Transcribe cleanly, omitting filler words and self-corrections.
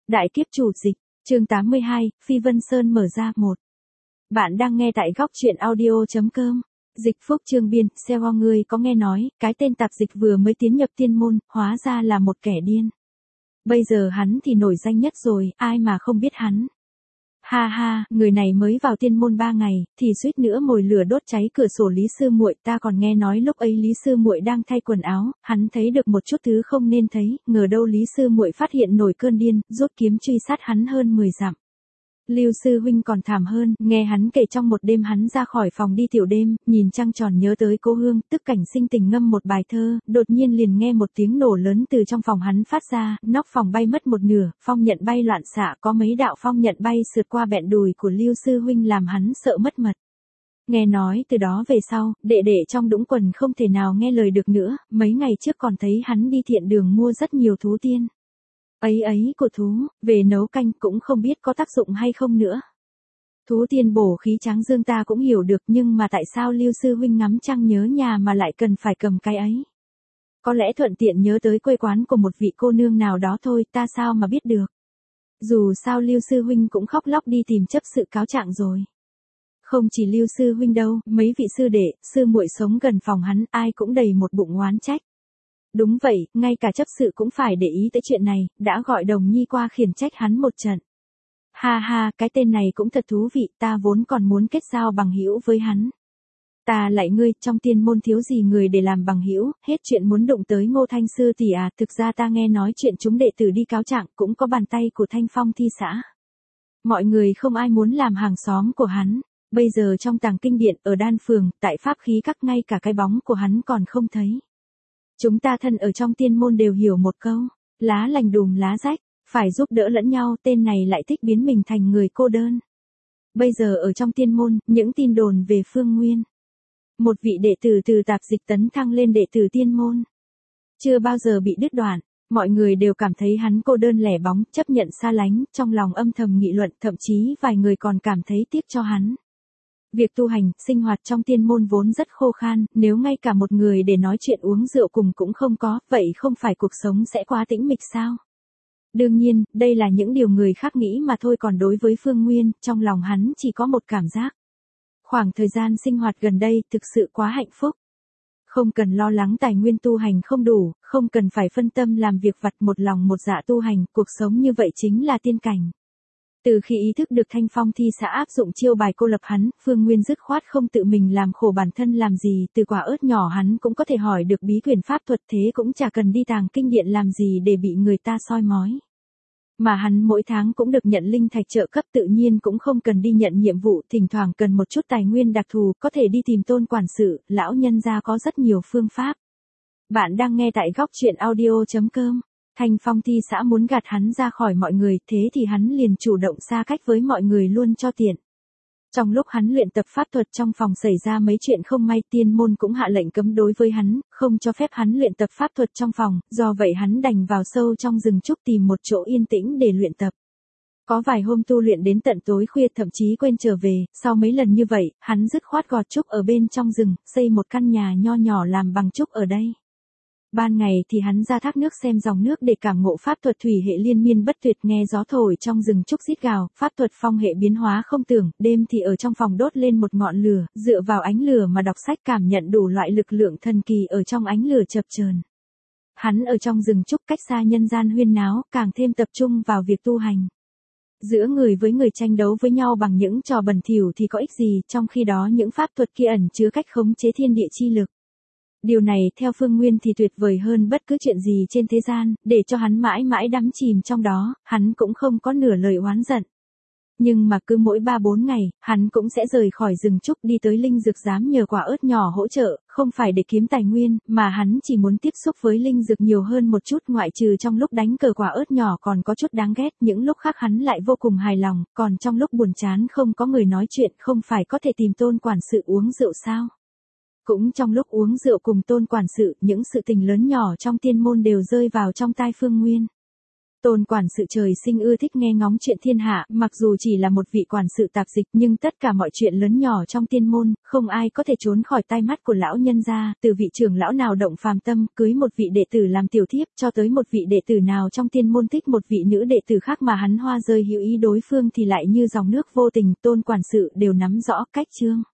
Đại kiếp chủ dịch, chương 82, Phi Vân Sơn mở ra 1. Bạn đang nghe tại góc truyện audio.com. Dịch Phúc Trương Biên, Seo ngươi có nghe nói, cái tên tạp dịch vừa mới tiến nhập tiên môn, hóa ra là một kẻ điên. Bây giờ hắn thì nổi danh nhất rồi, ai mà không biết hắn. Ha ha, người này mới vào tiên môn 3 ngày, thì suýt nữa mồi lửa đốt cháy cửa sổ Lý Sư Muội, ta còn nghe nói lúc ấy Lý Sư Muội đang thay quần áo, hắn thấy được một chút thứ không nên thấy, ngờ đâu Lý Sư Muội phát hiện nổi cơn điên, rút kiếm truy sát hắn hơn 10 dặm. Lưu sư huynh còn thảm hơn, nghe hắn kể trong một đêm hắn ra khỏi phòng đi tiểu đêm, nhìn trăng tròn nhớ tới cô Hương, tức cảnh sinh tình ngâm một bài thơ, đột nhiên liền nghe một tiếng nổ lớn từ trong phòng hắn phát ra, nóc phòng bay mất một nửa, phong nhận bay loạn xạ, có mấy đạo phong nhận bay sượt qua bẹn đùi của Lưu sư huynh làm hắn sợ mất mật. Nghe nói từ đó về sau, đệ đệ trong đũng quần không thể nào nghe lời được nữa, mấy ngày trước còn thấy hắn đi thiện đường mua rất nhiều thú tiên. Ấy của thú, về nấu canh cũng không biết có tác dụng hay không nữa. Thú tiên bổ khí tráng dương ta cũng hiểu được, nhưng mà tại sao Lưu sư huynh ngắm trăng nhớ nhà mà lại cần phải cầm cái ấy? Có lẽ thuận tiện nhớ tới quê quán của một vị cô nương nào đó thôi, ta sao mà biết được. Dù sao Lưu sư huynh cũng khóc lóc đi tìm chấp sự cáo trạng rồi. Không chỉ Lưu sư huynh đâu, mấy vị sư đệ, sư muội sống gần phòng hắn, ai cũng đầy một bụng oán trách. Đúng vậy, ngay cả chấp sự cũng phải để ý tới chuyện này, đã gọi Đồng Nhi qua khiển trách hắn một trận. Ha ha, cái tên này cũng thật thú vị, ta vốn còn muốn kết giao bằng hữu với hắn. Ta lại ngươi, trong tiên môn thiếu gì người để làm bằng hữu, hết chuyện muốn đụng tới Ngô Thanh sư tỷ à, thực ra ta nghe nói chuyện chúng đệ tử đi cáo trạng cũng có bàn tay của Thanh Phong thi xã. Mọi người không ai muốn làm hàng xóm của hắn, bây giờ trong tàng kinh điện ở Đan Phường, tại pháp khí các ngay cả cái bóng của hắn còn không thấy. Chúng ta thân ở trong tiên môn đều hiểu một câu, lá lành đùm lá rách, phải giúp đỡ lẫn nhau, tên này lại thích biến mình thành người cô đơn. Bây giờ ở trong tiên môn, những tin đồn về Phương Nguyên. Một vị đệ tử từ tạp dịch tấn thăng lên đệ tử tiên môn. Chưa bao giờ bị đứt đoạn, mọi người đều cảm thấy hắn cô đơn lẻ bóng, chấp nhận xa lánh, trong lòng âm thầm nghị luận, thậm chí vài người còn cảm thấy tiếc cho hắn. Việc tu hành, sinh hoạt trong tiên môn vốn rất khô khan, nếu ngay cả một người để nói chuyện uống rượu cùng cũng không có, vậy không phải cuộc sống sẽ quá tĩnh mịch sao? Đương nhiên, đây là những điều người khác nghĩ mà thôi, còn đối với Phương Nguyên, trong lòng hắn chỉ có một cảm giác. Khoảng thời gian sinh hoạt gần đây thực sự quá hạnh phúc. Không cần lo lắng tài nguyên tu hành không đủ, không cần phải phân tâm làm việc vặt, một lòng một dạ tu hành, cuộc sống như vậy chính là tiên cảnh. Từ khi ý thức được Thanh Phong thi xã áp dụng chiêu bài cô lập hắn, Phương Nguyên dứt khoát không tự mình làm khổ bản thân làm gì, từ quả ớt nhỏ hắn cũng có thể hỏi được bí quyển pháp thuật, thế cũng chả cần đi tàng kinh điện làm gì để bị người ta soi mói. Mà hắn mỗi tháng cũng được nhận linh thạch trợ cấp, tự nhiên cũng không cần đi nhận nhiệm vụ, thỉnh thoảng cần một chút tài nguyên đặc thù, có thể đi tìm Tôn quản sự, lão nhân gia có rất nhiều phương pháp. Bạn đang nghe tại góc truyện audio.com. Thanh Phong thi xã muốn gạt hắn ra khỏi mọi người, thế thì hắn liền chủ động xa cách với mọi người luôn cho tiện. Trong lúc hắn luyện tập pháp thuật trong phòng xảy ra mấy chuyện không may, tiên môn cũng hạ lệnh cấm đối với hắn, không cho phép hắn luyện tập pháp thuật trong phòng, do vậy hắn đành vào sâu trong rừng trúc tìm một chỗ yên tĩnh để luyện tập. Có vài hôm tu luyện đến tận tối khuya, thậm chí quên trở về, sau mấy lần như vậy, hắn dứt khoát gọt trúc ở bên trong rừng, xây một căn nhà nho nhỏ làm bằng trúc ở đây. Ban ngày thì hắn ra thác nước xem dòng nước để cảm ngộ pháp thuật thủy hệ liên miên bất tuyệt, nghe gió thổi trong rừng trúc rít gào, pháp thuật phong hệ biến hóa không tưởng, đêm thì ở trong phòng đốt lên một ngọn lửa, dựa vào ánh lửa mà đọc sách, cảm nhận đủ loại lực lượng thần kỳ ở trong ánh lửa chập chờn. Hắn ở trong rừng trúc cách xa nhân gian huyên náo, càng thêm tập trung vào việc tu hành. Giữa người với người tranh đấu với nhau bằng những trò bẩn thỉu thì có ích gì, trong khi đó những pháp thuật kia ẩn chứa cách khống chế thiên địa chi lực. Điều này theo Phương Nguyên thì tuyệt vời hơn bất cứ chuyện gì trên thế gian, để cho hắn mãi mãi đắm chìm trong đó, hắn cũng không có nửa lời oán giận. Nhưng mà cứ mỗi 3-4 ngày, hắn cũng sẽ rời khỏi rừng trúc đi tới linh dược giám nhờ quả ớt nhỏ hỗ trợ, không phải để kiếm tài nguyên, mà hắn chỉ muốn tiếp xúc với linh dược nhiều hơn một chút, ngoại trừ trong lúc đánh cờ quả ớt nhỏ còn có chút đáng ghét, những lúc khác hắn lại vô cùng hài lòng, còn trong lúc buồn chán không có người nói chuyện, không phải có thể tìm Tôn quản sự uống rượu sao? Cũng trong lúc uống rượu cùng Tôn quản sự, những sự tình lớn nhỏ trong tiên môn đều rơi vào trong tai Phương Nguyên. Tôn quản sự trời sinh ưa thích nghe ngóng chuyện thiên hạ, mặc dù chỉ là một vị quản sự tạp dịch nhưng tất cả mọi chuyện lớn nhỏ trong tiên môn, không ai có thể trốn khỏi tai mắt của lão nhân gia, từ vị trưởng lão nào động phàm tâm, cưới một vị đệ tử làm tiểu thiếp, cho tới một vị đệ tử nào trong tiên môn thích một vị nữ đệ tử khác mà hắn hoa rơi hữu ý đối phương thì lại như dòng nước vô tình, Tôn quản sự đều nắm rõ cách chương.